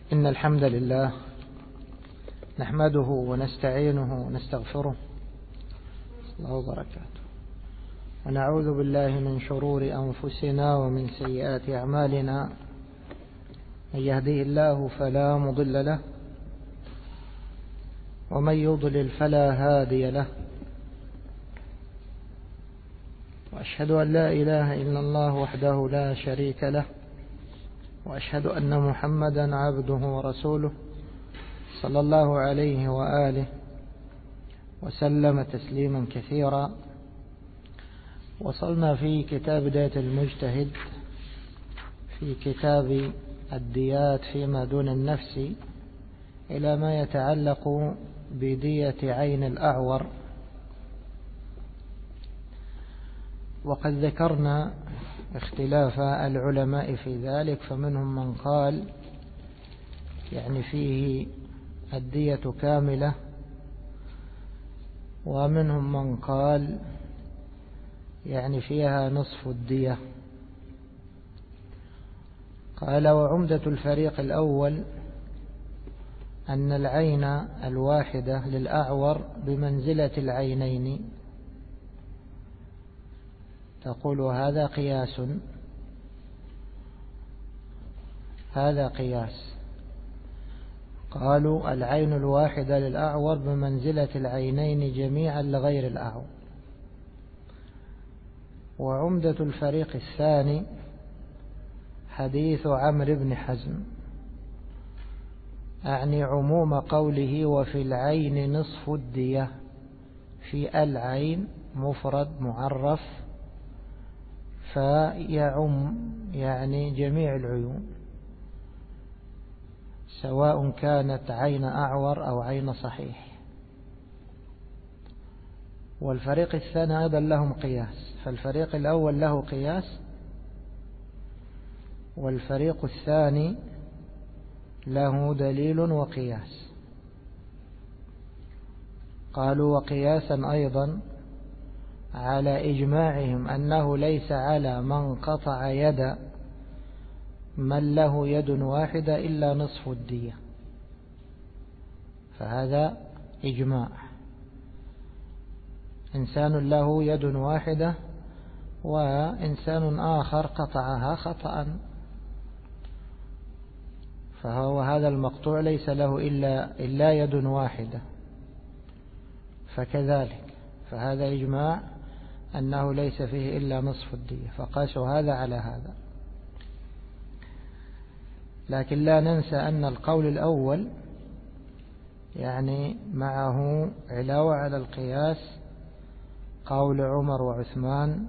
إن الحمد لله نحمده ونستعينه ونستغفره الله وبركاته، ونعوذ بالله من شرور أنفسنا ومن سيئات أعمالنا. من يهديه الله فلا مضل له، ومن يضلل فلا هادي له، وأشهد أن لا إله إلا الله وحده لا شريك له، وأشهد أن محمدا عبده ورسوله صلى الله عليه وآله وسلم تسليما كثيرا. وصلنا في كتاب بداية المجتهد في كتاب الديات فيما دون النفس إلى ما يتعلق بدية عين الأعور، وقد ذكرنا اختلاف العلماء في ذلك، فمنهم من قال يعني فيه الدية كاملة، ومنهم من قال يعني فيها نصف الدية. قال: وعمدة الفريق الأول أن العين الواحدة للأعور بمنزلة العينين. تقول هذا قياس، هذا قياس. قالوا العين الواحدة للأعور بمنزلة العينين جميعا لغير الأعور. وعمدة الفريق الثاني حديث عمرو بن حزم، أعني عموم قوله وفي العين نصف الدية، في العين مفرد معرف فيعم يعني جميع العيون، سواء كانت عين أعور أو عين صحيح. والفريق الثاني أيضا لهم قياس، فالفريق الأول له قياس، والفريق الثاني له دليل وقياس. قالوا وقياسا أيضا على إجماعهم أنه ليس على من قطع يد من له يد واحدة إلا نصف الدية، فهذا إجماع. إنسان له يد واحدة وإنسان آخر قطعها خطأ، فهو هذا المقطوع ليس له إلا يد واحدة، فكذلك فهذا إجماع أنه ليس فيه إلا نصف الدية، فقاسوا هذا على هذا. لكن لا ننسى أن القول الأول يعني معه علاوة على القياس قول عمر وعثمان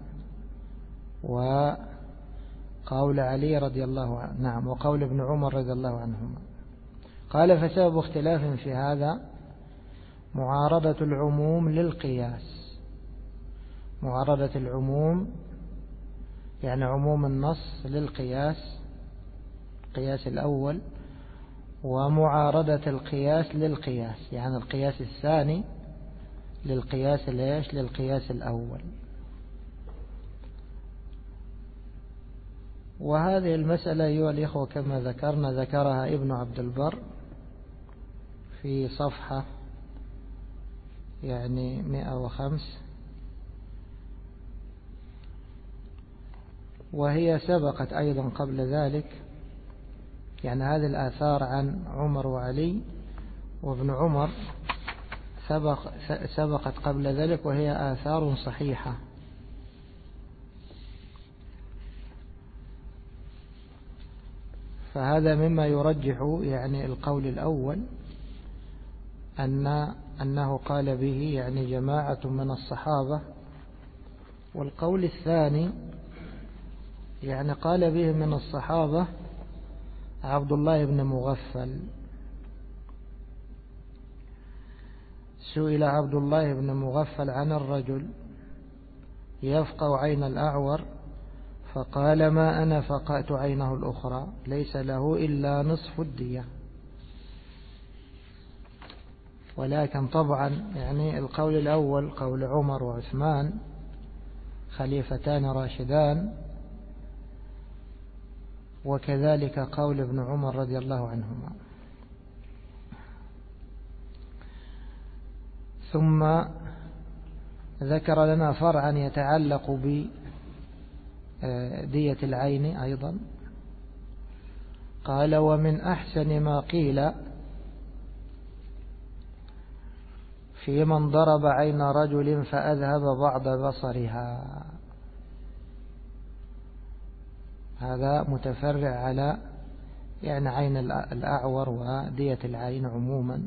وقول علي رضي الله عنه، نعم، وقول ابن عمر رضي الله عنهما. قال: فسبب اختلاف في هذا معارضة العموم للقياس. معارضة العموم يعني عموم النص للقياس، القياس الأول، ومعارضة القياس للقياس، يعني القياس الثاني للقياس للقياس الأول. وهذه المسألة أيها الإخوة كما ذكرها ابن عبد البر في صفحة يعني 105، وهي سبقت أيضا قبل ذلك، يعني هذه الآثار عن عمر وعلي وابن عمر سبقت قبل ذلك، وهي آثار صحيحة. فهذا مما يرجح يعني القول الأول أنه قال به يعني جماعة من الصحابة. والقول الثاني يعني قال به من الصحابة عبد الله بن مغفل. سئل عبد الله بن مغفل عن الرجل يفقأ عين الأعور، فقال: ما أنا فقأت عينه الأخرى، ليس له إلا نصف الدية. ولكن طبعا يعني القول الأول قول عمر وعثمان خليفتان راشدان، وكذلك قول ابن عمر رضي الله عنهما. ثم ذكر لنا فرعا يتعلق بدية العين أيضا. قال: ومن أحسن ما قيل في من ضرب عين رجل فأذهب بعض بصرها. هذا متفرع على يعني عين الأعور ودية العين عموما.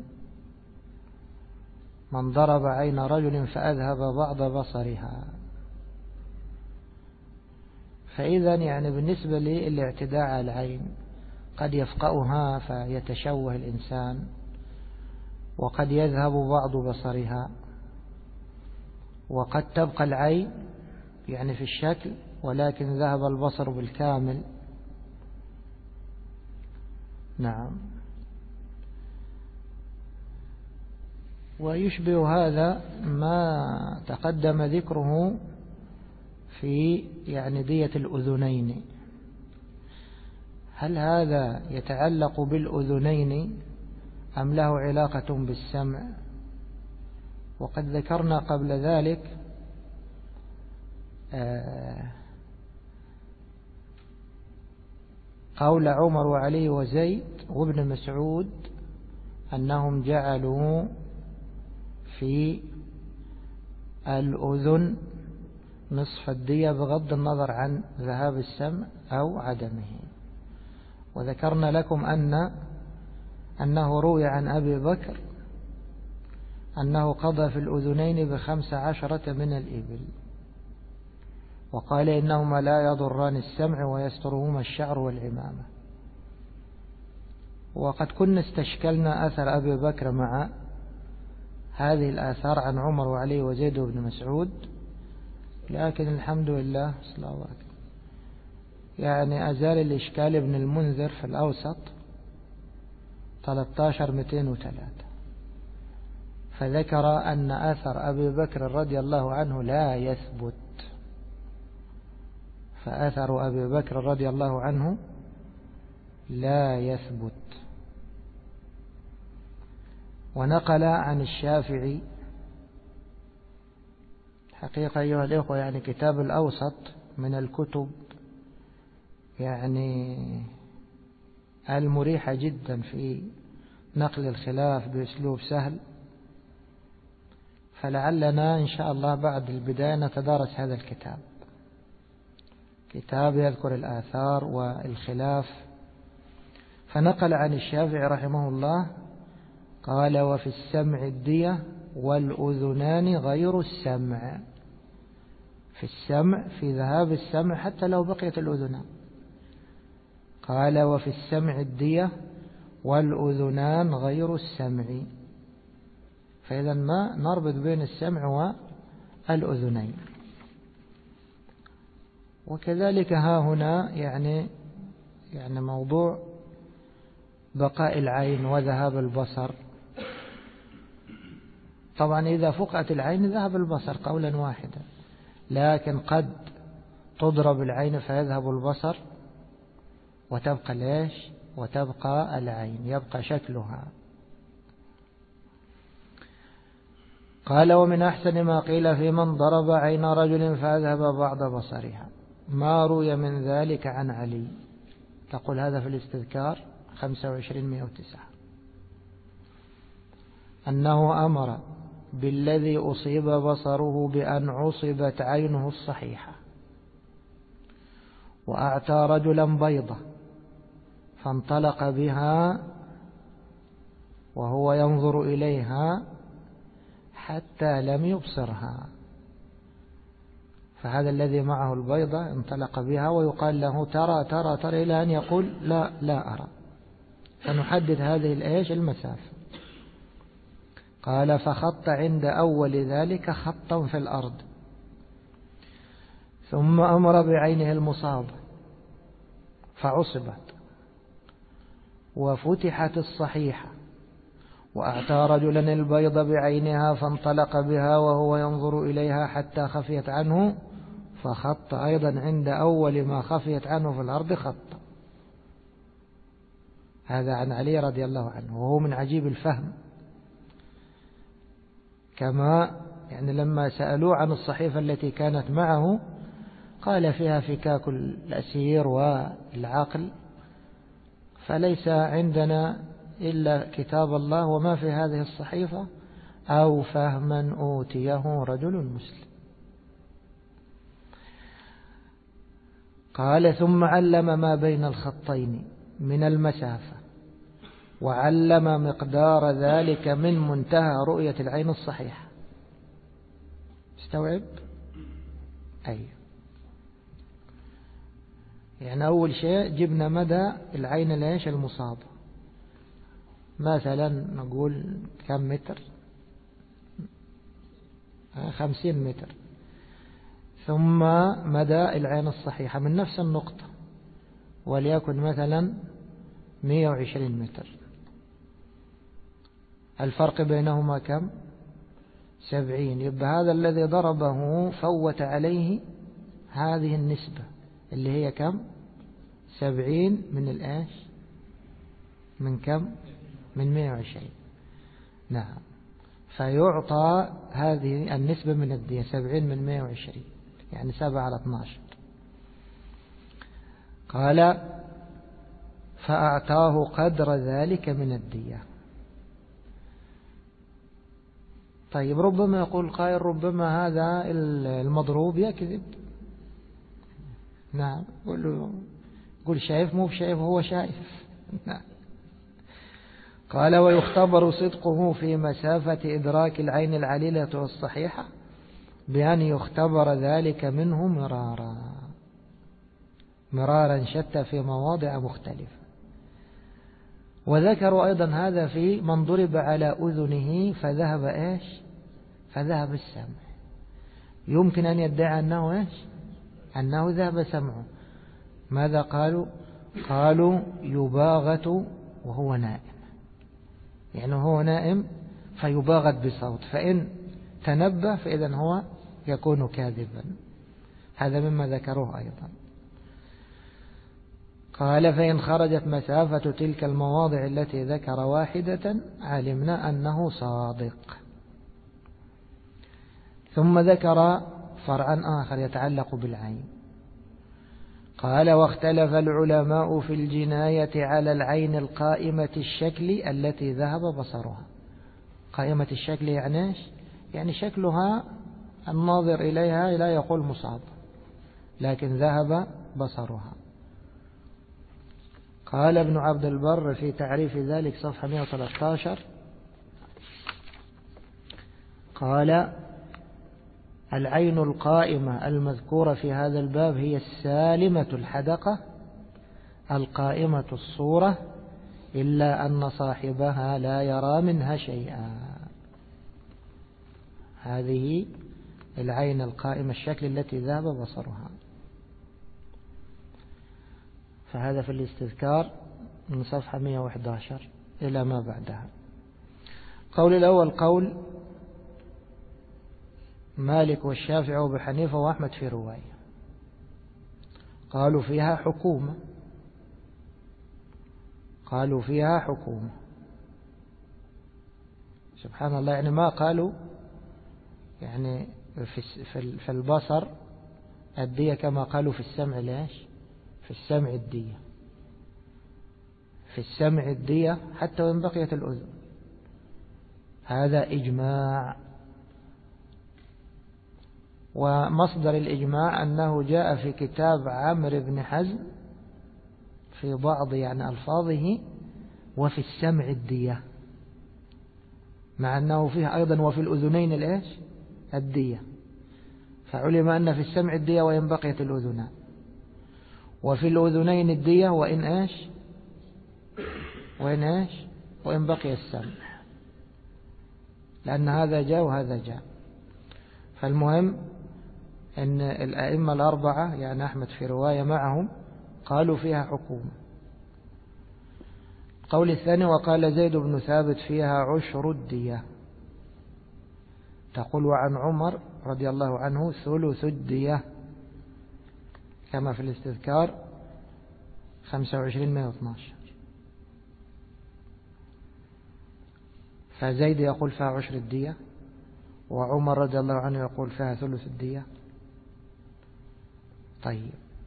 من ضرب عين رجل فأذهب بعض بصرها. فإذا يعني بالنسبة للاعتداء على العين قد يفقأها فيتشوه الإنسان، وقد يذهب بعض بصرها، وقد تبقى العين يعني في الشكل ولكن ذهب البصر بالكامل. نعم. ويشبه هذا ما تقدم ذكره في يعني دية الأذنين. هل هذا يتعلق بالأذنين أم له علاقة بالسمع؟ وقد ذكرنا قبل ذلك قول عمر وعلي وزيد وابن مسعود أنهم جعلوا في الأذن نصف الدية بغض النظر عن ذهاب السمع أو عدمه. وذكرنا لكم أنه روي عن أبي بكر أنه قضى في الأذنين ب15 من الإبل، وقال إنهما لا يضران السمع ويسترهما الشعر والعمامة. وقد كنا استشكلنا أثر أبي بكر مع هذه الآثار عن عمر وعلي وزيد بن مسعود، لكن الحمد لله صلى الله عليه وسلم يعني أزال الإشكال ابن المنذر في الأوسط 13203، فذكر أن أثر أبي بكر رضي الله عنه لا يثبت. فأثر أبي بكر رضي الله عنه لا يثبت. ونقل عن الشافعي حقيقة أيها الإخوة يعني كتاب الأوسط من الكتب يعني المريحة جدا في نقل الخلاف بأسلوب سهل، فلعلنا إن شاء الله بعد البداية نتدارس هذا الكتاب. كتاب يذكر الآثار والخلاف. فنقل عن الشافعي رحمه الله قال: وفي السمع الدية والأذنان غير السمع. في السمع في ذهاب السمع حتى لو بقيت الأذنان. قال: وفي السمع الدية والأذنان غير السمع. فإذا ما نربط بين السمع والأذنين. وكذلك ها هنا يعني موضوع بقاء العين وذهاب البصر. طبعا إذا فقأت العين ذهب البصر قولا واحدا، لكن قد تضرب العين فيذهب البصر وتبقى ليش؟ وتبقى العين، يبقى شكلها. قال: ومن أحسن ما قيل في من ضرب عين رجل فأذهب بعض بصرها ما روي من ذلك عن علي. تقول هذا في الاستذكار 2509 أنه أمر بالذي أصيب بصره بأن عصبت عينه الصحيحة، وأعطى رجلا بيضة فانطلق بها وهو ينظر إليها حتى لم يبصرها. فهذا الذي معه البيضة انطلق بها ويقال له ترى ترى ترى إلى أن يقول لا لا أرى، فنحدد هذه المسافة. قال: فخط عند أول ذلك خطا في الأرض، ثم أمر بعينه المصابة فعصبت وفتحت الصحيحة، وأعطى رجلا البيض بعينها فانطلق بها وهو ينظر إليها حتى خفيت عنه، فخط أيضا عند أول ما خفيت عنه في الأرض خط. هذا عن علي رضي الله عنه، وهو من عجيب الفهم. كما يعني لما سألوه عن الصحيفة التي كانت معه قال فيها فكاك الأسير والعقل، فليس عندنا إلا كتاب الله وما في هذه الصحيفة أو فهما أوتيه رجل مسلم. قال ثم علم ما بين الخطين من المسافة، وعلم مقدار ذلك من منتهى رؤية العين الصحيحة. استوعب؟ أي يعني أول شيء جبنا مدى العين ليش المصابة، مثلا نقول كم متر، 50 متر، ثم مدى العين الصحيحة من نفس النقطة وليكن مثلا 120 متر، الفرق بينهما كم؟ 70. يبقى هذا الذي ضربه فوت عليه هذه النسبة اللي هي كم؟ 70 من الآش من كم؟ من 120. نعم، فيعطى هذه النسبة من الدية 70 من 120 يعني 7/12. قال فأعطاه قدر ذلك من الدية. طيب ربما يقول قائل ربما هذا المضروب يكذب. نعم، قل شايف مو بشايف، هو شايف. نعم. قال ويختبر صدقه في مسافة إدراك العين العليلة والصحيحة بأن يختبر ذلك منه مرارا شتى في مواضع مختلفة. وذكروا أيضا هذا في من ضرب على أذنه فذهب إيش؟ فذهب السمع. يمكن أن يدعي أنه إيش؟ أنه ذهب سمعه. ماذا قالوا؟ قالوا يباغت وهو نائم، يعني هو نائم فيباغت بصوت، فإن تنبه فإذا هو يكون كاذبا. هذا مما ذكروه أيضا. قال فإن خرجت مسافة تلك المواضع التي ذكر واحدة علمنا أنه صادق. ثم ذكر فرعا آخر يتعلق بالعين. قال واختلف العلماء في الجناية على العين القائمة الشكل التي ذهب بصرها. قائمة الشكل يعني إيش؟ يعني شكلها الناظر إليها لا يقول مصاب، لكن ذهب بصرها. قال ابن عبد البر في تعريف ذلك صفحة 113 قال العين القائمة المذكورة في هذا الباب هي السالمة الحدقة القائمة الصورة إلا أن صاحبها لا يرى منها شيئا. هذه العين القائمة الشكل التي ذهب بصرها. فهذا في الاستذكار من صفحة 111 إلى ما بعدها. قول الأول قول مالك والشافعي وابو حنيفة وأحمد في رواية، قالوا فيها حكومة، قالوا فيها حكومة. سبحان الله، يعني ما قالوا يعني في البصر الدية كما قالوا في السمع. ليش؟ في السمع الدية، في السمع الدية حتى وإن بقيت الأذن. هذا إجماع. ومصدر الإجماع أنه جاء في كتاب عمرو بن حزم في بعض يعني ألفاظه وفي السمع الدية، مع أنه فيه أيضا وفي الأذنين الإيش؟ الدية. فعلم أن في السمع الدية وإن بقيت الأذنان، وفي الأذنين الدية وإن إيش؟ وإن إيش؟ وإن بقي السمع، لأن هذا جاء وهذا جاء. فالمهم أن الأئمة الأربعة يعني أحمد في رواية معهم قالوا فيها حكومة. القول الثاني وقال زيد بن ثابت فيها عشر الدية. تقول وعن عمر رضي الله عنه ثلث الدية كما في الاستذكار 25/112. فزيد يقول فيها عشر الدية، وعمر رضي الله عنه يقول فيها ثلث الدية. طيب،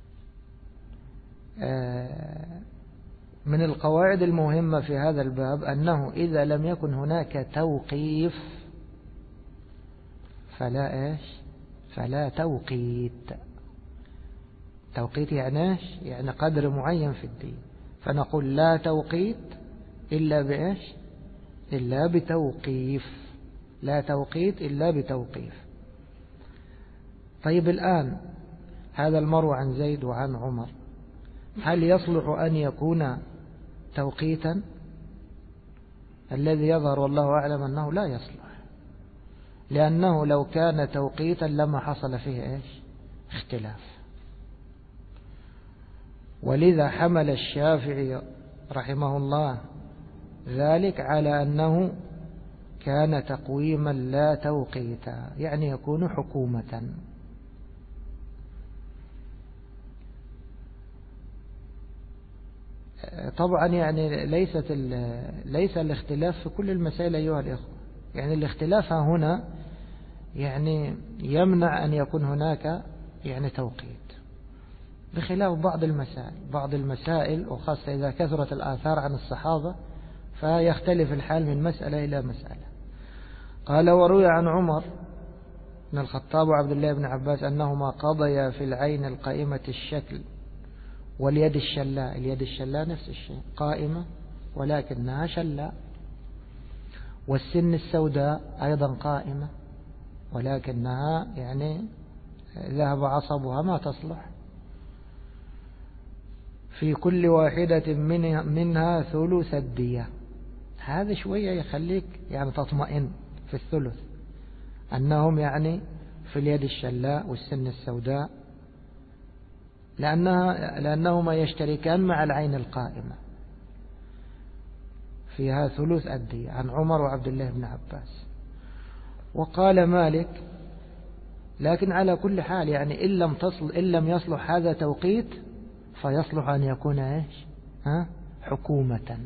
من القواعد المهمة في هذا الباب أنه إذا لم يكن هناك توقيف فلا توقيت. توقيت يعني قدر معين في الدين، فنقول لا توقيت إلا بتوقيف. لا توقيت إلا بتوقيف. طيب، الآن هذا المروي عن زيد وعن عمر، هل يصلح أن يكون توقيتا؟ الذي يظهر والله أعلم أنه لا يصلح، لأنه لو كان توقيتا لما حصل فيه اختلاف. ولذا حمل الشافعي رحمه الله ذلك على أنه كان تقويما لا توقيتا، يعني يكون حكومة. طبعا يعني ليس الاختلاف في كل المسائل أيها الإخوة، يعني الاختلاف هنا يعني يمنع أن يكون هناك يعني توقيت، بخلاف بعض المسائل وخاصة إذا كثرت الآثار عن الصحابة فيختلف الحال من مسألة إلى مسألة. قال: وروي عن عمر بن الخطاب وعبد الله بن عباس أنهما قضيا في العين القائمة الشكل واليد الشلاء. اليد الشلاء نفس الشيء، قائمة ولكنها شلاء. والسن السوداء أيضا قائمة ولكنها يعني ذهب عصبها ما تصلح. في كل واحدة منها ثلث الدية. هذا شوية يخليك يعني تطمئن في الثلث، أنهم يعني في اليد الشلاء والسن السوداء، لأنهما يشتركان مع العين القائمة، فيها ثلث الدية. عن عمر وعبد الله بن عباس. وقال مالك: لكن على كل حال يعني إن لم يصلح هذا توقيت فيصلح أن يكون حكومة.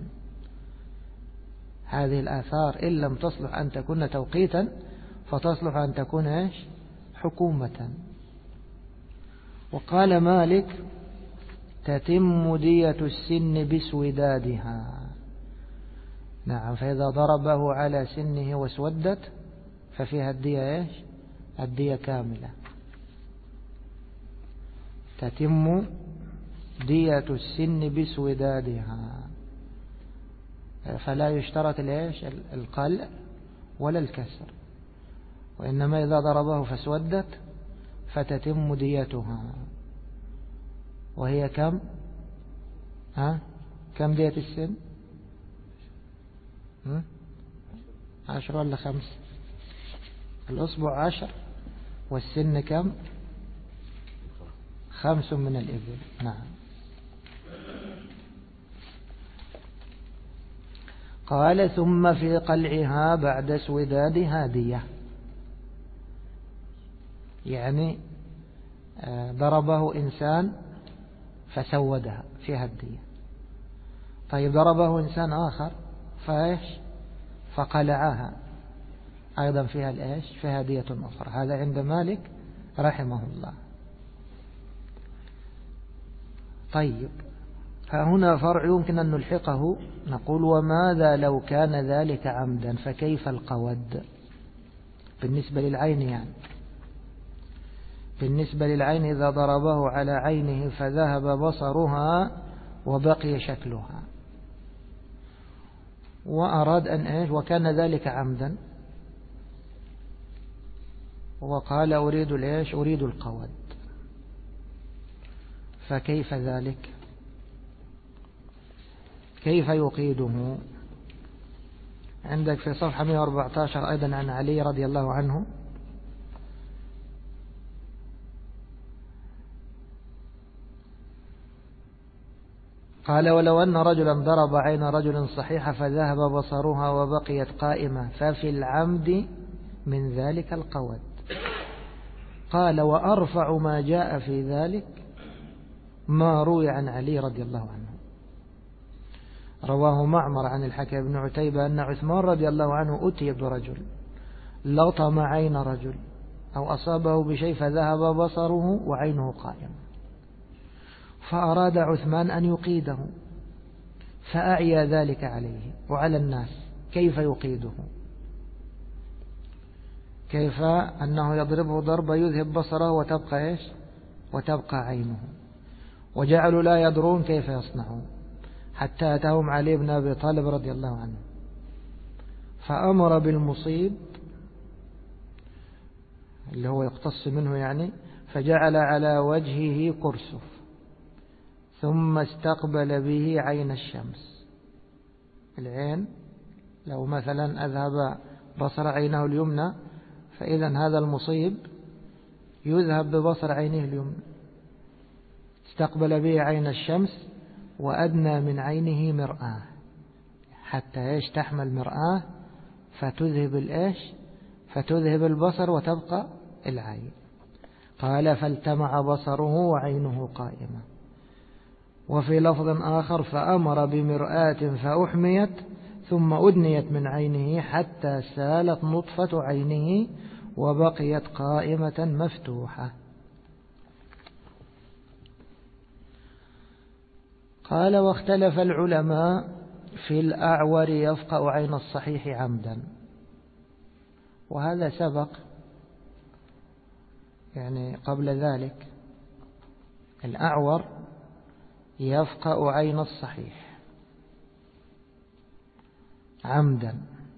هذه الآثار إن لم تصلح أن تكون توقيتا فتصلح أن تكون حكومة. وقال مالك: تتم دية السن بسودادها. نعم، فإذا ضربه على سنه واسودت ففيها الدية الدية كاملة. تتم دية السن بسودادها، فلا يشترط القلع ولا الكسر، وإنما إذا ضربه فاسودت فتتم ديتها. وهي كم؟ كم دية السن؟ 10 ولا 5؟ الأصبع 10 والسن كم؟ 5 من الإبل. نعم. قال: ثم في قلعها بعد سودادها دية. يعني ضربه إنسان فسودها فيها الدية. طيب، ضربه إنسان آخر فقلعها أيضا فيها دية أخرى. هذا عند مالك رحمه الله. طيب، فهنا فرع يمكن أن نلحقه. نقول: وماذا لو كان ذلك عمدا فكيف القود؟ بالنسبة للعين يعني بالنسبة للعين إذا ضربه على عينه فذهب بصرها وبقي شكلها، وأراد أن وكان ذلك عمدا، وقال: أريد القود، فكيف ذلك؟ كيف يقيده؟ عندك في صفحة 114 أيضا عن علي رضي الله عنه: قال: ولو أن رجلا ضرب عين رجل صحيحة فذهب بصرها وبقيت قائمة ففي العمد من ذلك القود. قال: وأرفع ما جاء في ذلك ما روي عن علي رضي الله عنه. رواه معمر عن الحكم بن عتيبة أن عثمان رضي الله عنه أتي برجل لطم عين رجل أو أصابه بشيء فذهب بصره وعينه قائمة، فأراد عثمان أن يقيده، فأعيا ذلك عليه وعلى الناس كيف يقيده، كيف أنه يضربه ضربة يذهب بصره وتبقى إيش؟ وتبقى عينه. وجعلوا لا يدرون كيف يصنعون، حتى أتاهم علي بن أبي طالب رضي الله عنه، فأمر بالمصيب اللي هو يقتص منه يعني، فجعل على وجهه قرصف، ثم استقبل به عين الشمس. العين لو مثلا أذهب بصر عينه اليمنى، فإذا هذا المصيب يذهب ببصر عينه اليمنى. استقبل به عين الشمس وأدنى من عينه مرآة، حتى إيش؟ تحمل مرآة فتذهب الإيش؟ فتذهب البصر وتبقى العين. قال فالتمع بصره وعينه قائمة. وفي لفظ آخر فأمر بمرآة فأحميت ثم أدنيت من عينه حتى سالت نطفة عينه وبقيت قائمة مفتوحة. قال واختلف العلماء في الأعور يفقأ عين الصحيح عمدا، وهذا سبق يعني قبل ذلك. الأعور يفقأ عين الصحيح عمدا،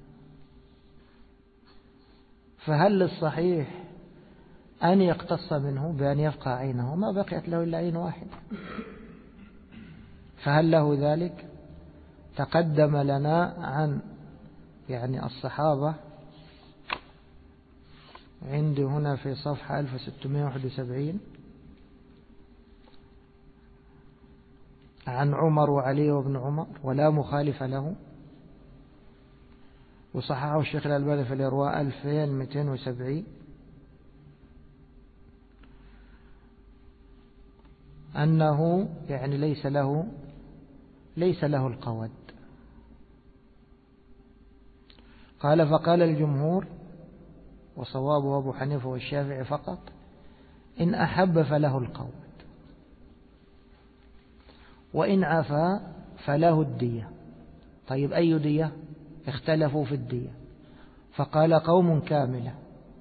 فهل للصحيح أن يقتص منه بأن يفقأ عينه؟ ما بقيت له إلا عين واحد، فهل له ذلك؟ تقدم لنا عن يعني الصحابة، عندي هنا في صفحة 1671 عن عمر وعلي وابن عمر ولا مخالف له، وصححه الشيخ الألباني في الإرواء 2270، أنه يعني ليس له القود. قال فقال الجمهور وصوابه أبو حنيفة والشافعي فقط إن أحب فله القود، وإن عفا فله الدية. طيب أي دية؟ اختلفوا في الدية، فقال قوم كاملة،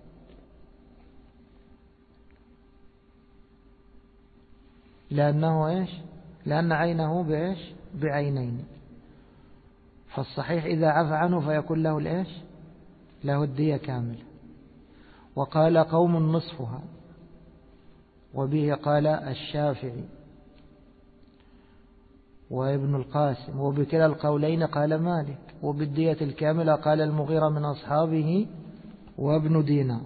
لأنه إيش؟ لأن عينه بإيش؟ بعينين، فالصحيح إذا عفى عنه فيكون له الإيش؟ له الدية كاملة. وقال قوم نصفها، وبه قال الشافعي وابن القاسم، وبكلا القولين قال مالك، وبالدية الكاملة قال المغيرة من أصحابه وابن دينار.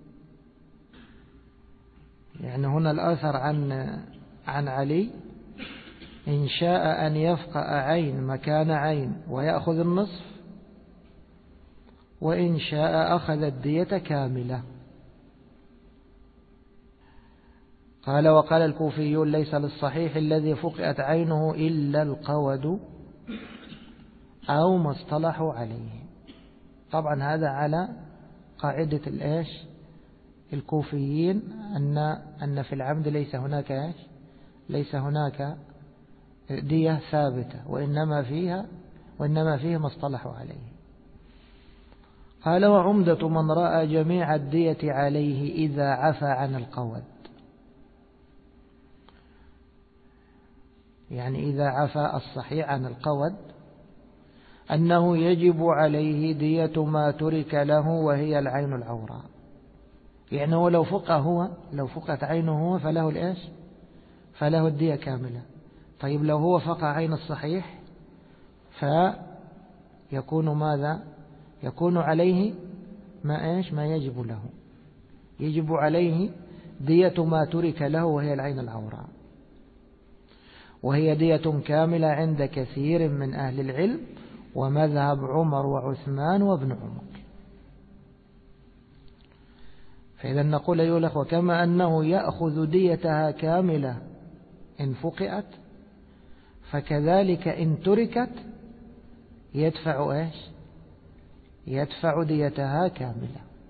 يعني هنا الأثر عن علي إن شاء أن يفقأ عين مكان عين ويأخذ النصف، وإن شاء أخذ الدية كاملة. قال وقال الكوفيون ليس للصحيح الذي فقئت عينه إلا القود أو ما اصطلحوا عليه. طبعا هذا على قاعدة الإيش؟ الكوفيين أن في العمد ليس هناك دية ثابتة، وإنما فيه ما اصطلحوا عليه. قال وعمدة من رأى جميع الدية عليه إذا عفى عن القود، يعني إذا عفى الصحيح عن القود، أنه يجب عليه دية ما ترك له وهي العين العوراء. يعني هو لو فقت عينه هو فله الإيش؟ فله الدية كاملة. طيب لو هو فقع عين الصحيح فيكون ماذا؟ يكون عليه ما يجب له، يجب عليه دية ما ترك له وهي العين العوراء، وهي دية كاملة عند كثير من أهل العلم، ومذهب عمر وعثمان وابن عمر. فإذا نقول أيها الأخوة كما أنه يأخذ ديتها كاملة إن فقئت، فكذلك إن تركت يدفع إيش؟ يدفع ديتها كاملة.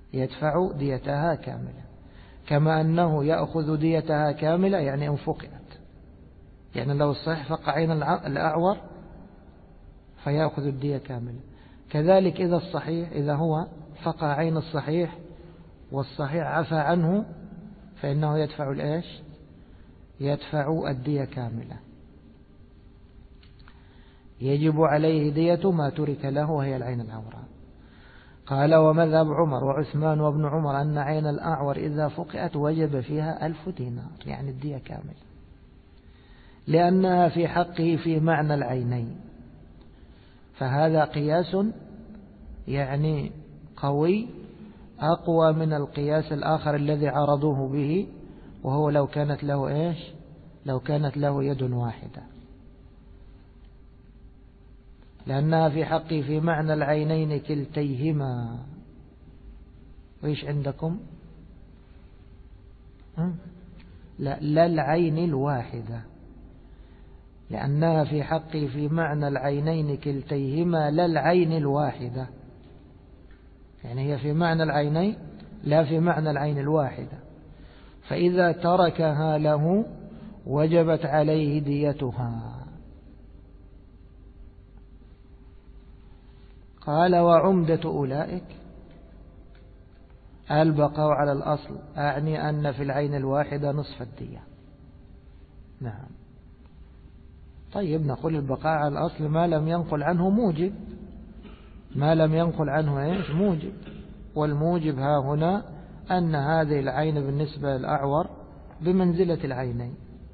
يدفع ديتها كاملة، كما أنه يأخذ ديتها كاملة يعني إن فقئت، يعني لو الصحيح فقع عين الأعور فيأخذ الدية كاملة. كذلك إذا الصحيح إذا هو فقع عين الصحيح والصحيح عفى عنه فإنه يدفع الإيش؟ يدفع الدية كاملة. يجب عليه دية ما ترك له وهي العين العوراء. قال ومذهب عمر وعثمان وابن عمر أن عين الأعور إذا فقئت وجب فيها 1000 دينار، يعني الدية كاملة، لأنها في حقه في معنى العينين. فهذا قياس يعني قوي أقوى من القياس الآخر الذي عرضوه به، وهو لو كانت له إيش؟ لو كانت له يد واحدة، لأنها في حقه في معنى العينين كلتيهما. وإيش عندكم؟ لا العين الواحدة، لأنها في حقه في معنى العينين كلتيهما لا العين الواحدة، يعني هي في معنى العينين لا في معنى العين الواحدة، فإذا تركها له وجبت عليه ديتها. قال وعمدة أولئك البقاء على الأصل، أعني أن في العين الواحدة نصف الدية. نعم. طيب نقول البقاء على الأصل ما لم ينقل عنه موجب، ما لم ينقل عنه إيش؟ موجب. والموجب ها هنا أن هذه العين بالنسبة للأعور بمنزلة العينين.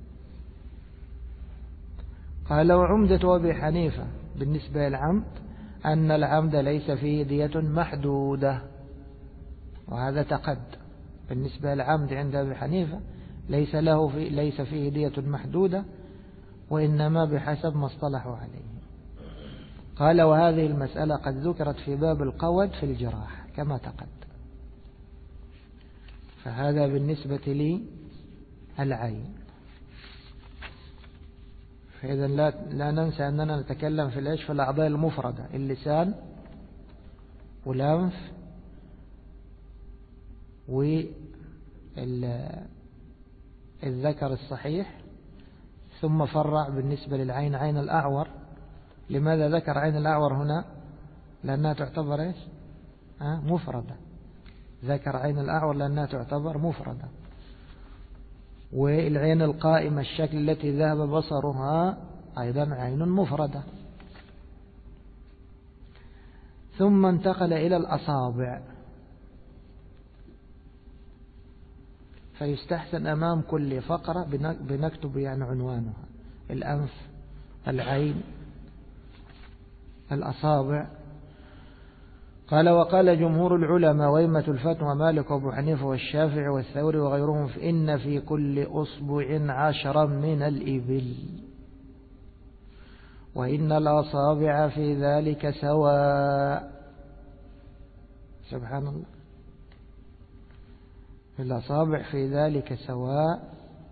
قال وعمدة أبي حنيفة بالنسبة للعمد أن العمد ليس فيه دية محدودة، وهذا تقد بالنسبة للعمد عند أبي حنيفة ليس فيه دية محدودة، وإنما بحسب ما اصطلحوا عليه. قال وهذه المسألة قد ذكرت في باب القود في الجراح كما تقد. فهذا بالنسبة لي العين. فإذا لا ننسى أننا نتكلم في الإيش؟ في الأعضاء المفردة، اللسان والأنف والذكر الصحيح، ثم فرع بالنسبة للعين عين الأعور. لماذا ذكر عين الأعور هنا؟ لأنها تعتبر إيش؟ مفردة. ذكر عين الأعور لأنها تعتبر مفردة. والعين القائمة الشكل التي ذهب بصرها أيضا عين مفردة. ثم انتقل إلى الأصابع، فيستحسن أمام كل فقرة بنكتب يعني عنوانها: الأنف، العين، الأصابع. قال وقال جمهور العلماء وأئمة الفتوى مالك وأبو حنيفة والشافعي والثوري وغيرهم إن في كل أصبع 10 من الإبل، وإن الأصابع في ذلك سواء. سبحان الله، الأصابع في ذلك سواء،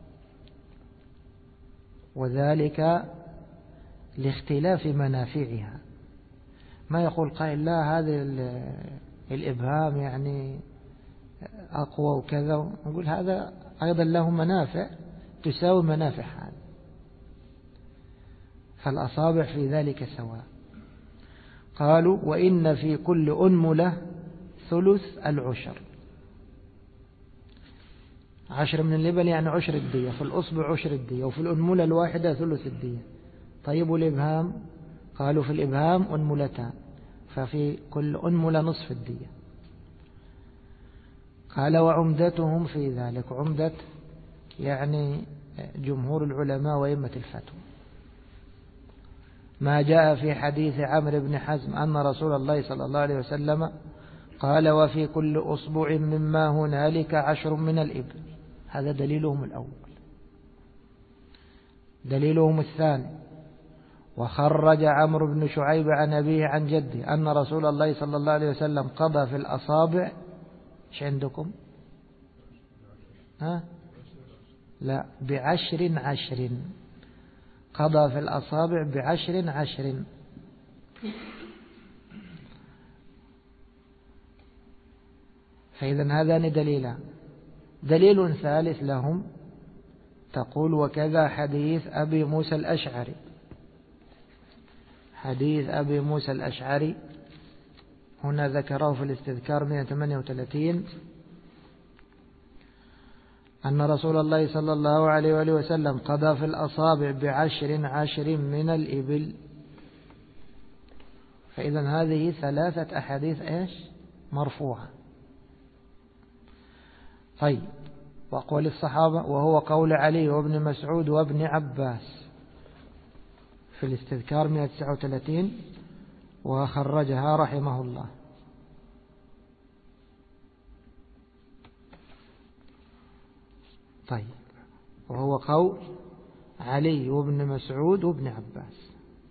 وذلك لاختلاف منافعها. ما يقول قائل لا هذا الإبهام يعني أقوى وكذا، نقول هذا أيضا له منافع تساوي منافع هذا. فالأصابع في ذلك سواء. قالوا وإن في كل أنملة ثلث العشر. 10 من الإبل يعني 10 الدية، في الأصبع 10 الدية، وفي الأنملة الواحدة ثلث الدية. طيب والإبهام؟ قالوا في الإبهام أنملتان، ففي كل أنملة نصف الدية. قال وعمدتهم في ذلك، عمدة يعني جمهور العلماء وأئمة الفتوى، ما جاء في حديث عمرو بن حزم أن رسول الله صلى الله عليه وسلم قال وفي كل أصبع مما هنالك 10 من الإبل. هذا دليلهم الأول. دليلهم الثاني: وخرج عمرو بن شعيب عن أبيه عن جده أن رسول الله صلى الله عليه وسلم قضى في الأصابع. إيش عندكم؟ لا، ب10 قضى في الأصابع ب10. فإذا هذان دليلان. دليل ثالث لهم تقول وكذا حديث أبي موسى الأشعري. حديث أبي موسى الأشعري هنا ذكره في الاستذكار 138 أن رسول الله صلى الله عليه وآله وسلم قضى في الأصابع ب10 من الإبل. فإذا هذه 3 أحاديث مرفوعة. طيب، وقول الصحابة وهو قول علي وابن مسعود وابن عباس في الاستذكار 139 وخرجها رحمه الله. طيب، وهو قول علي وابن مسعود وابن عباس.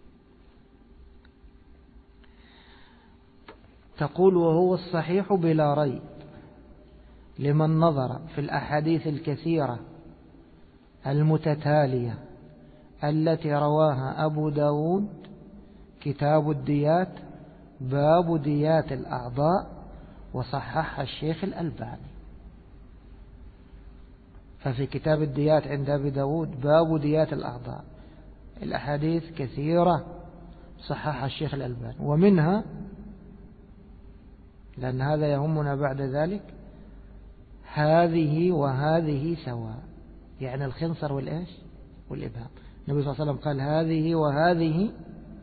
تقول وهو الصحيح بلا ريب لمن نظر في الأحاديث الكثيرة المتتالية التي رواها أبو داود كتاب الديات باب ديات الأعضاء وصححها الشيخ الألباني. ففي كتاب الديات عند أبي داود باب ديات الأعضاء الأحاديث كثيرة صححها الشيخ الألباني، ومنها لأن هذا يهمنا بعد ذلك هذه وهذه سواء، يعني الخنصر والإبهام. النبي صلى الله عليه وسلم قال هذه وهذه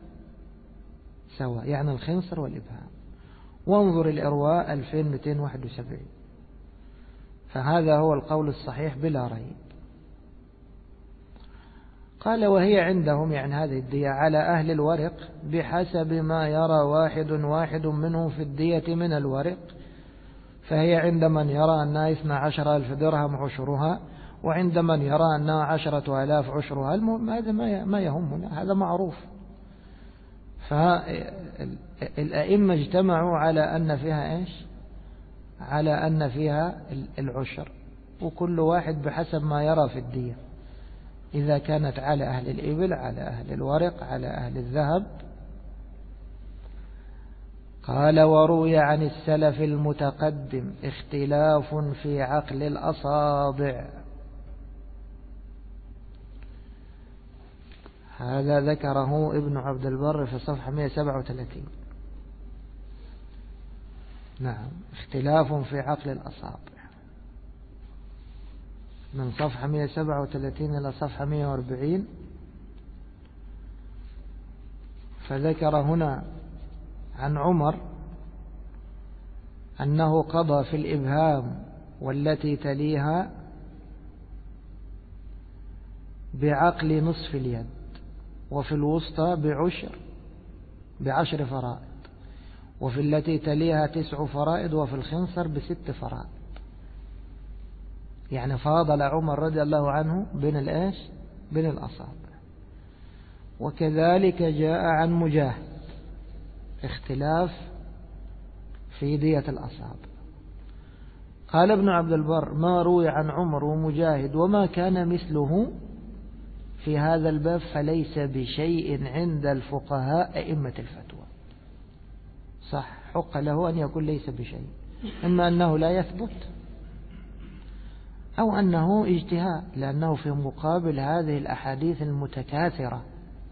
سواء، يعني الخنصر والإبهام. وانظر الإرواء 2271. فهذا هو القول الصحيح بلا ريب. قال وهي عندهم، يعني هذه الدية على أهل الورق بحسب ما يرى واحد منهم في الدية من الورق، فهي عند من يرى أنها 12,000 درهم عشرها، وعند من يرى أنها 10,000 عشرها. هذا ما يهمنا، هذا معروف. فالأئمة اجتمعوا على أن فيها على أن فيها العشر، وكل واحد بحسب ما يرى في الدية، إذا كانت على أهل الإبل، على أهل الورق، على أهل الذهب. قال وروي عن السلف المتقدم اختلاف في عقل الأصابع. هذا ذكره ابن عبد البر في صفحة 137. نعم، اختلاف في عقل الأصابع من صفحة 137 إلى صفحة 140. فذكر هنا عن عمر أنه قضى في الإبهام والتي تليها بعقل نصف اليد، وفي الوسطى ب10 فرائض، وفي التي تليها 9 فرائض، وفي الخنصر ب6 فرائض. يعني فاضل عمر رضي الله عنه بين الأصابع. وكذلك جاء عن مجاهد اختلاف في دية الأصابع. قال ابن عبد البر ما روي عن عمر ومجاهد وما كان مثله في هذا الباب فليس بشيء عند الفقهاء أئمة الفتوى. صح، حق له أن يكون ليس بشيء، إما أنه لا يثبت أو أنه اجتهاد، لأنه في مقابل هذه الأحاديث المتكاثرة.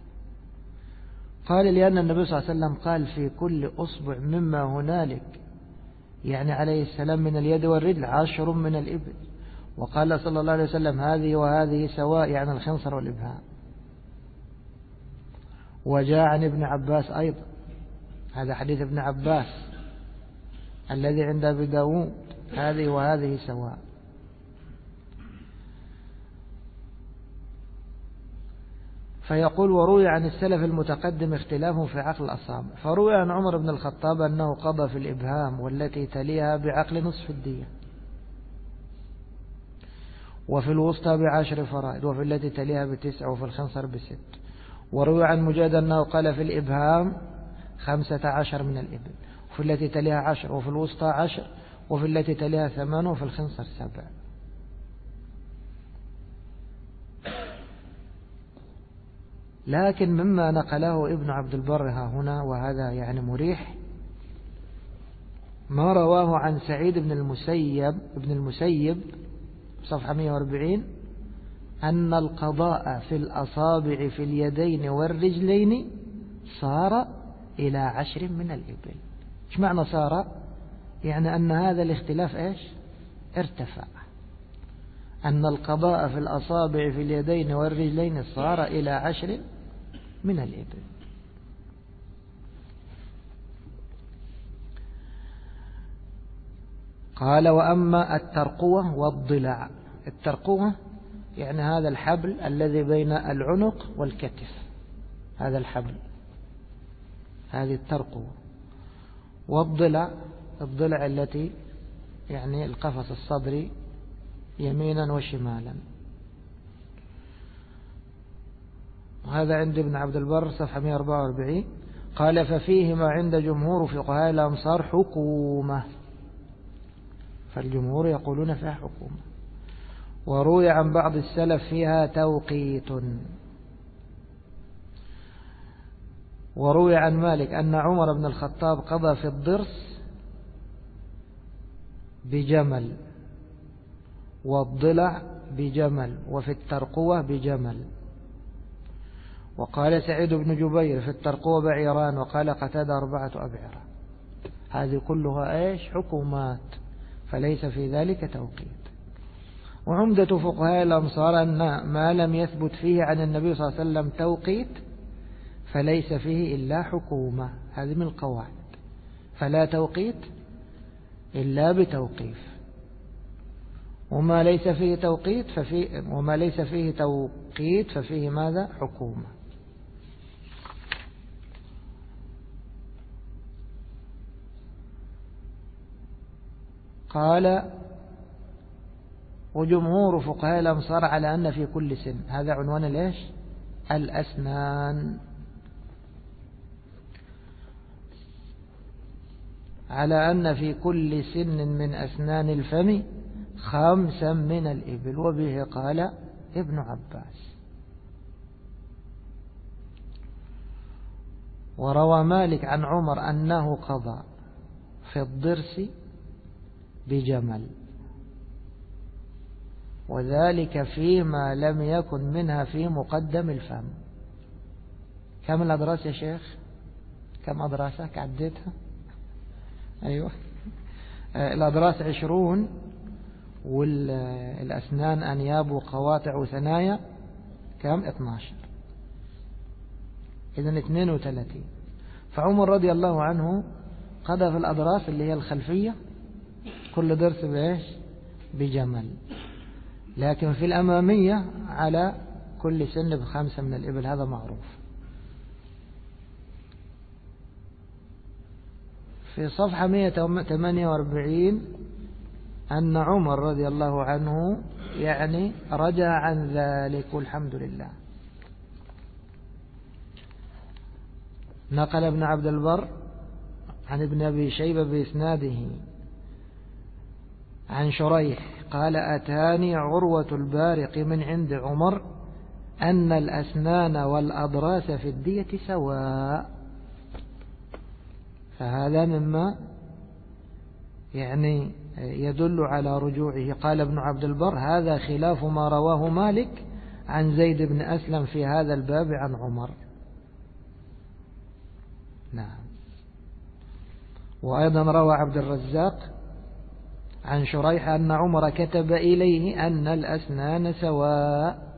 قال لأن النبي صلى الله عليه وسلم قال في كل أصبع مما هنالك، يعني عليه السلام من اليد والرجل 10 من الإبل. وقال صلى الله عليه وسلم هذه وهذه سواء، يعني الخنصر والإبهام. وجاء عن ابن عباس أيضا، هذا حديث ابن عباس الذي عند أبي داود هذه وهذه سواء. فيقول وروي عن السلف المتقدم اختلاف في عقل الأصابع. فروي عن عمر بن الخطاب أنه قضى في الإبهام والتي تليها بعقل نصف الدية، وفي الوسطى ب10 فرائض، وفي التي تليها ب9، وفي الخنصر ب6. وروي عن مجاهد أنه قال في الإبهام 15 من الإبل، وفي التي تليها 10، وفي الوسطى 10، وفي التي تليها 8، وفي الخنصر 7. لكن مما نقله ابن عبد البر ها هنا، وهذا يعني مريح، ما رواه عن سعيد بن المسيب صفحة 140 أن القضاء في الأصابع في اليدين والرجلين صار إلى 10 من الإبل. إيش معنى صار؟ يعني أن هذا الاختلاف إيش؟ ارتفع. أن القضاء في الأصابع في اليدين والرجلين صار إلى 10 من الإبل. قال وأما الترقوة والضلع. الترقوة يعني هذا الحبل الذي بين العنق والكتف، هذا الحبل، هذه الترقوة. والضلع الضلع التي يعني القفص الصدري يمينا وشمالا. وهذا عند ابن عبد البر صفحة 144. قال ففيهما عند جمهور فقهاء الأمصار حكومة، فالجمهور يقولون فيها حكومة. وروي عن بعض السلف فيها توقيت. وروي عن مالك أن عمر بن الخطاب قضى في الضرس بجمل، والضلع بجمل، وفي الترقوة بجمل. وقال سعيد بن جبير في الترقوة بعيران، وقال قتادة 4 أبعرة. هذه كلها إيش؟ حكومات، فليس في ذلك توقيت. وعمدة فقهاء الأمصار أن ما لم يثبت فيه عن النبي صلى الله عليه وسلم توقيت فليس فيه إلا حكومة. هذه من القواعد، فلا توقيت إلا بتوقيف. وما ليس فيه توقيت ففيه ماذا؟ حكومة. قال وجمهور فقهاء الأمصار على أن في كل سن، هذا عنوان ليش؟ الأسنان، على أن في كل سن من أسنان الفم 5 من الإبل. وبه قال ابن عباس. وروى مالك عن عمر أنه قضى في الضرس بجمل، وذلك فيما لم يكن منها في مقدم الفم. كم الأضراس يا شيخ؟ كم أضراسك عديتها؟ أيوة، الأضراس 20، والأسنان أنياب وقواطع وثنايا كم؟ 12، إذن 32. فعمر رضي الله عنه قضى في الأضراس اللي هي الخلفية كل ضرس بإيش؟ بجمل. لكن في الأمامية على كل سن ب5 من الإبل، هذا معروف. في صفحة 148 أن عمر رضي الله عنه يعني رجع عن ذلك، والحمد لله. نقل ابن عبد البر عن ابن أبي شيبة بإسناده عن شريح قال أتاني عروة البارق من عند عمر أن الأسنان والأضراس في الدية سواء. فهذا مما يعني يدل على رجوعه. قال ابن عبد البر هذا خلاف ما رواه مالك عن زيد بن أسلم في هذا الباب عن عمر. نعم. وأيضا روى عبد الرزاق عن شريح أن عمر كتب إليه أن الأسنان سواء.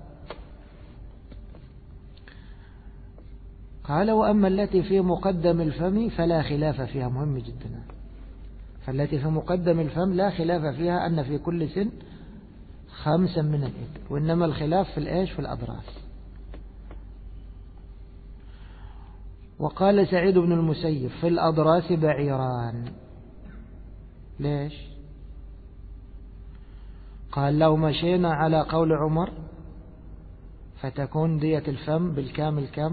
قال وأما التي في مقدم الفم فلا خلاف فيها. مهم جدا. فالتي في مقدم الفم لا خلاف فيها أن في كل سن 5 من الإبل، وإنما الخلاف في الإيش؟ في الأضراس. وقال سعيد بن المسيب في الأضراس بعيران. ليش؟ قال لو مشينا على قول عمر فتكون دية الفم بالكامل كم؟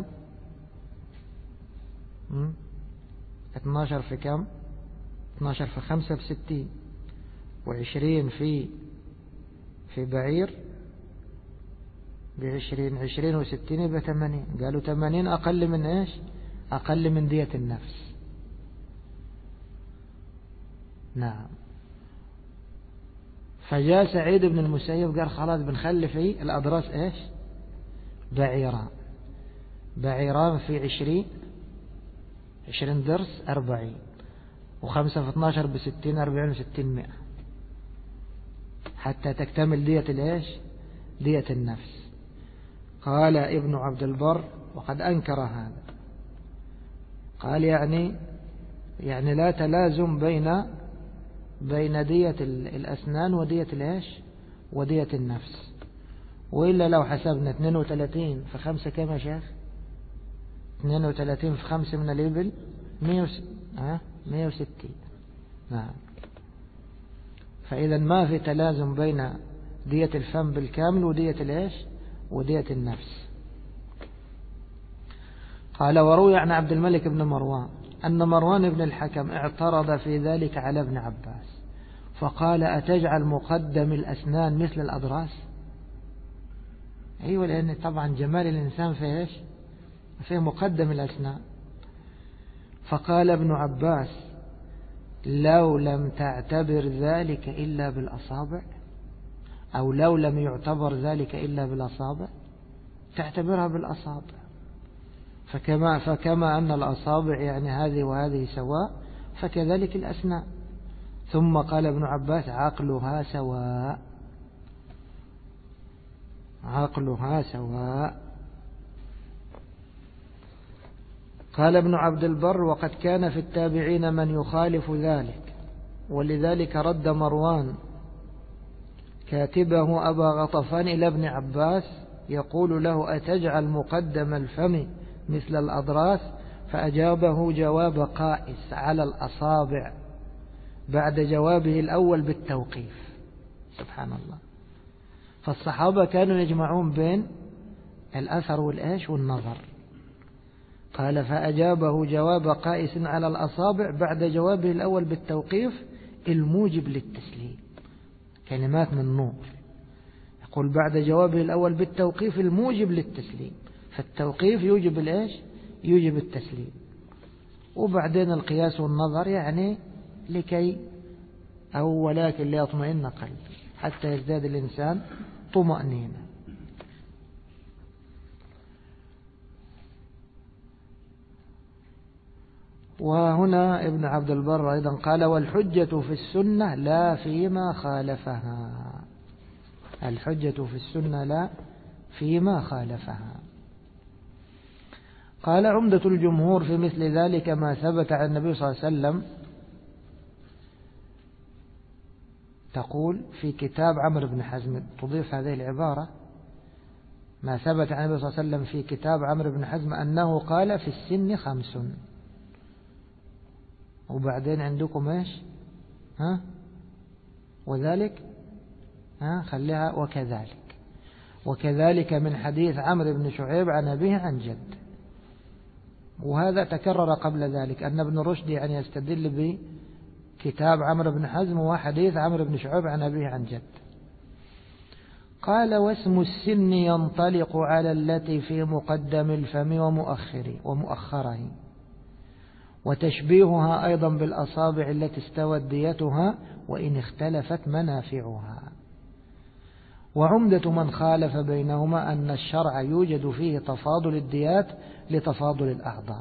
12 في كم؟ 12 في 5 ب60، و20 في بعير ب20، 20 و60 يبقى 80. قالوا 80 أقل من إيش؟ أقل من دية النفس. نعم. فجاء سعيد بن المسيب قال خلاص بنخلي في الأضراس إيش؟ بعيران. بعيران في 20 درس 40 وخمسة في 12 ب60 40 و60 100 حتى تكتمل دية الإيش؟ دية النفس. قال ابن عبد البر وقد أنكر هذا، قال يعني لا تلازم بين دية الأسنان ودية الإيش؟ ودية النفس. وإلا لو حسبنا 32 في 5 كم يا شيخ؟ 32 في 5 من الإبل 160. نعم. فإذا ما في تلازم بين دية الفم بالكامل ودية الإيش؟ ودية النفس. قال وروي عن عبد الملك بن مروان أن مروان بن الحكم اعترض في ذلك على ابن عباس فقال أتجعل مقدم الأسنان مثل الأضراس؟ أيوة، لأن طبعا جمال الإنسان في إيش؟ في مقدم الأسنان. فقال ابن عباس لو لم تعتبر ذلك إلا بالأصابع، أو لو لم يعتبر ذلك إلا بالأصابع تعتبرها بالأصابع. فكما أن الأصابع يعني هذه وهذه سواء فكذلك الأسنان. ثم قال ابن عباس عقلها سواء، عقلها سواء. قال ابن عبد البر وقد كان في التابعين من يخالف ذلك، ولذلك رد مروان كاتبه أبا غطفان إلى ابن عباس يقول له أتجعل مقدم الفم مثل الأضراس؟ فأجابه جواب قائس على الأصابع بعد جوابه الأول بالتوقيف. سبحان الله. فالصحابة كانوا يجمعون بين الأثر والإيش والنظر. قال فأجابه جواب قائس على الأصابع بعد جوابه الأول بالتوقيف الموجب للتسليم. كلمات من نور. يقول بعد جوابه الأول بالتوقيف الموجب للتسليم، فالتوقيف يوجب الإيش؟ يوجب التسليم. وبعدين القياس والنظر يعني لكي أو ولكن ليطمئن قلبي حتى يزداد الإنسان طمأنينة. وهنا ابن عبد البر أيضا قال والحجة في السنة لا فيما خالفها. الحجة في السنة لا فيما خالفها. قال عمدة الجمهور في مثل ذلك ما ثبت عن النبي صلى الله عليه وسلم، تقول في كتاب عمرو بن حزم، تضيف هذه العبارة ما ثبت عن النبي صلى الله عليه وسلم في كتاب عمرو بن حزم أنه قال في السن 5. وبعدين عندكم ايش؟ وذلك خليها وكذلك من حديث عمرو بن شعيب عن أبيه عن جد. وهذا تكرر قبل ذلك أن ابن رشد يعني يستدل بكتاب عمرو بن حزم وحديث عمرو بن شعيب عن أبيه عن جد. قال واسم السن ينطلق على التي في مقدم الفم ومؤخره، وتشبيهها أيضا بالأصابع التي استوت ديتها وإن اختلفت منافعها. وعمدة من خالف بينهما أن الشرع يوجد فيه تفاضل الديات لتفاضل الأعضاء،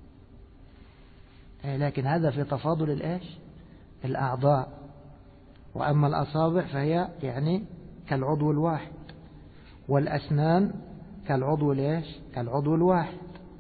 لكن هذا في تفاضل الإيش؟ الأعضاء. وأما الأصابع فهي يعني كالعضو الواحد، والأسنان كالعضو الإيش؟ كالعضو الواحد.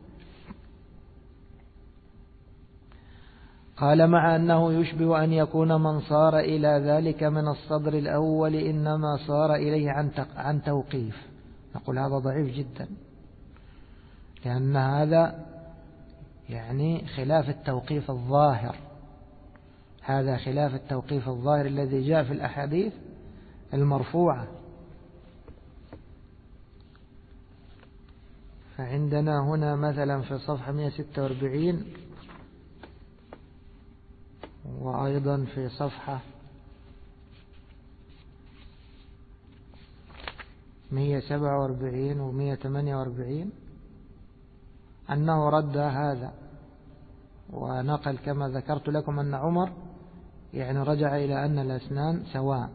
قال مع أنه يشبه أن يكون من صار إلى ذلك من الصدر الأول إنما صار إليه عن توقيف. نقول هذا ضعيف جدا، لأن هذا يعني خلاف التوقيف الظاهر. هذا خلاف التوقيف الظاهر الذي جاء في الأحاديث المرفوعة. فعندنا هنا مثلا في صفحة 146 وأيضا في صفحة 147 و 148 أنه رد هذا، ونقل كما ذكرت لكم أن عمر يعني رجع إلى أن الأسنان سواء.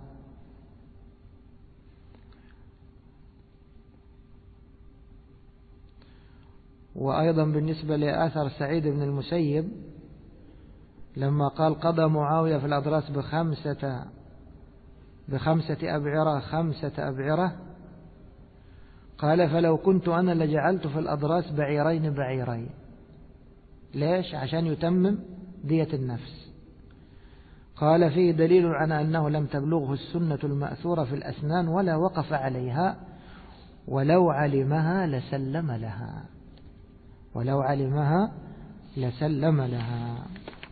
وأيضا بالنسبة لآثر سعيد بن المسيب لما قال قضى معاوية في الأضراس بخمسة أبعرة 5 أبعرة، قال فلو كنت أنا لجعلت في الأضراس بعيرين. ليش؟ عشان يتمم دية النفس. قال فيه دليل على أنه لم تبلغه السنة المأثورة في الأسنان ولا وقف عليها، ولو علمها لسلم لها. ولو علمها لسلم لها.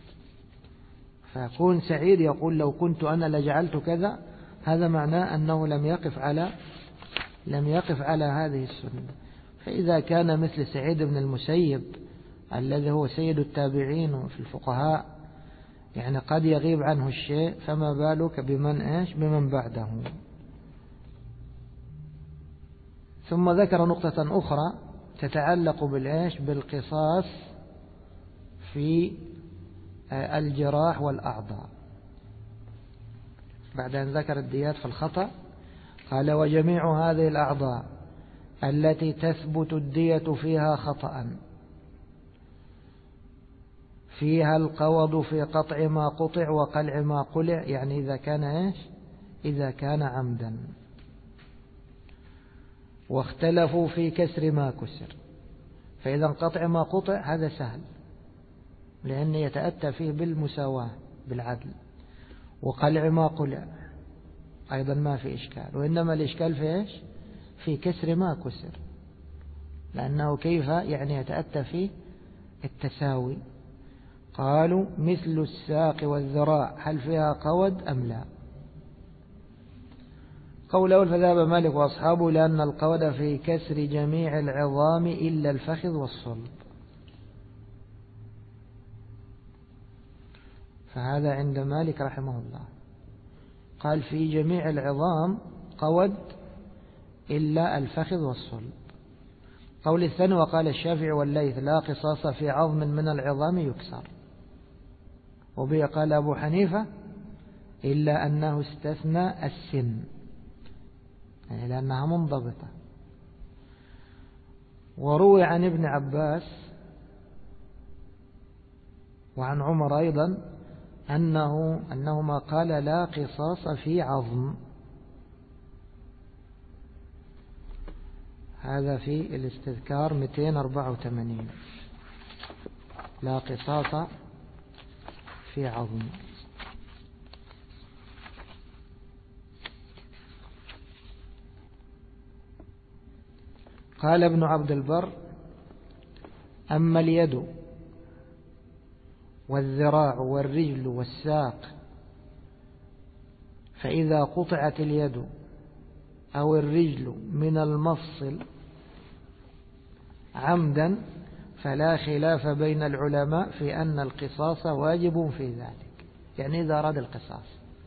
فيكون سعيد يقول لو كنت أنا لجعلت كذا، هذا معناه أنه لم يقف على هذه السنة. فإذا كان مثل سعيد بن المسيب الذي هو سيد التابعين في الفقهاء يعني قد يغيب عنه الشيء، فما بالك بمن بعده. ثم ذكر نقطة أخرى تتعلق بالقصاص في الجراح والأعضاء. بعد أن ذكر الديات في الخطأ قال وجميع هذه الأعضاء التي تثبت الدية فيها خطأ فيها القوض في قطع ما قطع وقلع ما قلع، يعني إذا كان عمدا. واختلفوا في كسر ما كسر، فإذا قطع ما قطع هذا سهل لأن يتأتى فيه بالمساواة بالعدل، وقلع ما قلع أيضا ما في إشكال، وإنما الإشكال في كسر ما كسر، لأنه كيف يتأتى فيه التساوي. قالوا مثل الساق والذراع هل فيها قود أم لا؟ قول أول فذهب مالك وأصحابه لأن القود في كسر جميع العظام إلا الفخذ والصلب، فهذا عند مالك رحمه الله قال في جميع العظام قود إلا الفخذ والصلب. قول الثاني وقال الشافعي والليث لا قصاص في عظم من العظام يكسر، وبه قال أبو حنيفة إلا أنه استثنى السن يعني لأنها منضبطة. وروي عن ابن عباس وعن عمر أيضا أنهما قال لا قصاص في عظم. هذا في الاستذكار 284 لا قصاص في عظم. قال ابن عبد البر أما اليد والذراع والرجل والساق فإذا قطعت اليد أو الرجل من المفصل عمدا فلا خلاف بين العلماء في أن القصاص واجب في ذلك، يعني إذا أراد القصاص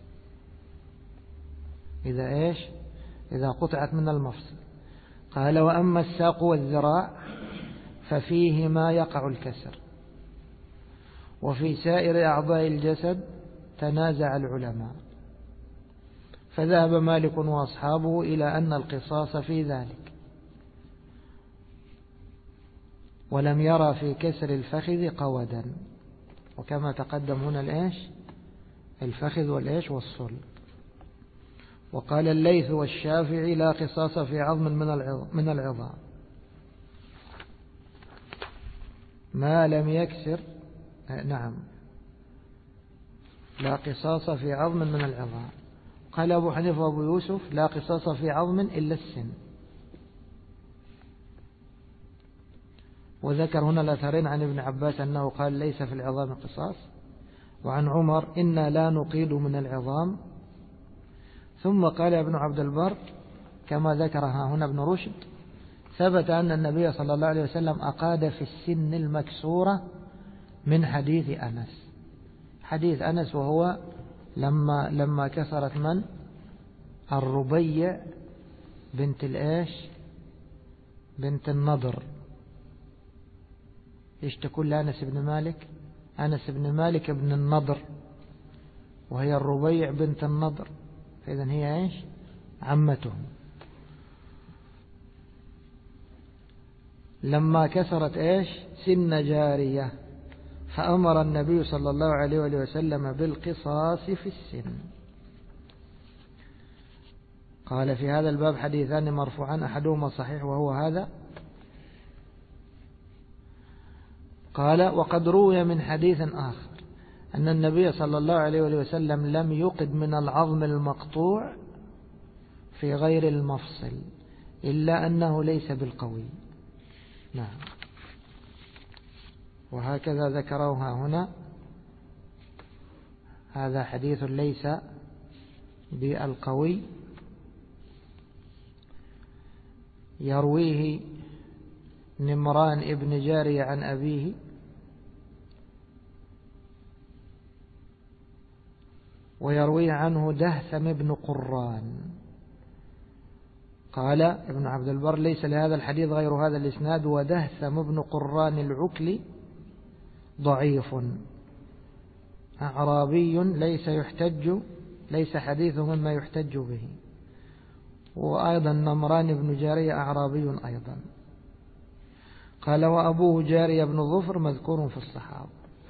إذا قطعت من المفصل. قال وأما الساق والذراع ففيهما يقع الكسر، وفي سائر أعضاء الجسد تنازع العلماء، فذهب مالك وأصحابه إلى أن القصاص في ذلك، ولم يرى في كسر الفخذ قودا، وكما تقدم هنا الفخذ والصلب. وقال الليث والشافعي لا قصاص في عظم من العظام ما لم يكسر لا قصاص في عظم من العظام. قال أبو حنيفة وأبو يوسف لا قصاص في عظم إلا السن. وذكر هنا الأثرين عن ابن عباس أنه قال ليس في العظام قصاص، وعن عمر إنا لا نقيد من العظام. ثم قال ابن عبد البر كما ذكرها هنا ابن رشد ثبت أن النبي صلى الله عليه وسلم أقاد في السن المكسورة من حديث أنس وهو لما كسرت الربيع بنت النضر. تقول لأنس بن مالك؟ أنس بن مالك بن النضر، وهي الربيع بنت النضر، فإذن هي إيش؟ عمته. لما كسرت إيش؟ سن جارية، فأمر النبي صلى الله عليه وسلم بالقصاص في السن. قال في هذا الباب حديثان مرفوعان، أحدهما صحيح وهو هذا. قال وقد روي من حديث آخر أن النبي صلى الله عليه وسلم لم يقد من العظم المقطوع في غير المفصل إلا أنه ليس بالقوي. نعم، وهكذا ذكروها هنا. هذا حديث ليس بالقوي، يرويه نمران ابن جارية عن أبيه، ويرويه عنه دهثم بن قران. قال ابن عبد البر ليس لهذا الحديث غير هذا الإسناد، ودهثم بن قران العكلي ضعيف أعرابي ليس حديثه مما يحتج به. وأيضا نمران بن جارية أعرابي أيضا. قال وأبوه جارية بن ظفر مذكور في الصحابة.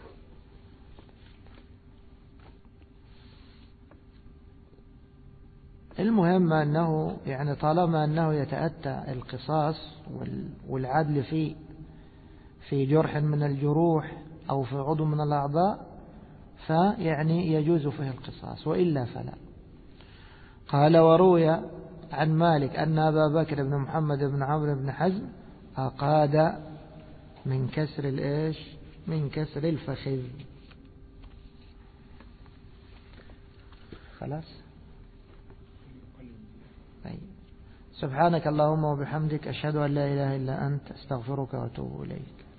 المهم أنه يعني طالما أنه يتأتى القصاص والعدل في جرح من الجروح أو في عضو من الأعضاء، فيعني يجوز فيه القصاص، وإلا فلا. قال وروي عن مالك أن أبا بكر بن محمد بن عمرو بن حزم أقاد من كسر الإيش؟ من كسر الفخذ. خلاص. سبحانك اللهم وبحمدك، أشهد أن لا إله إلا أنت، أستغفرك وأتوب إليك.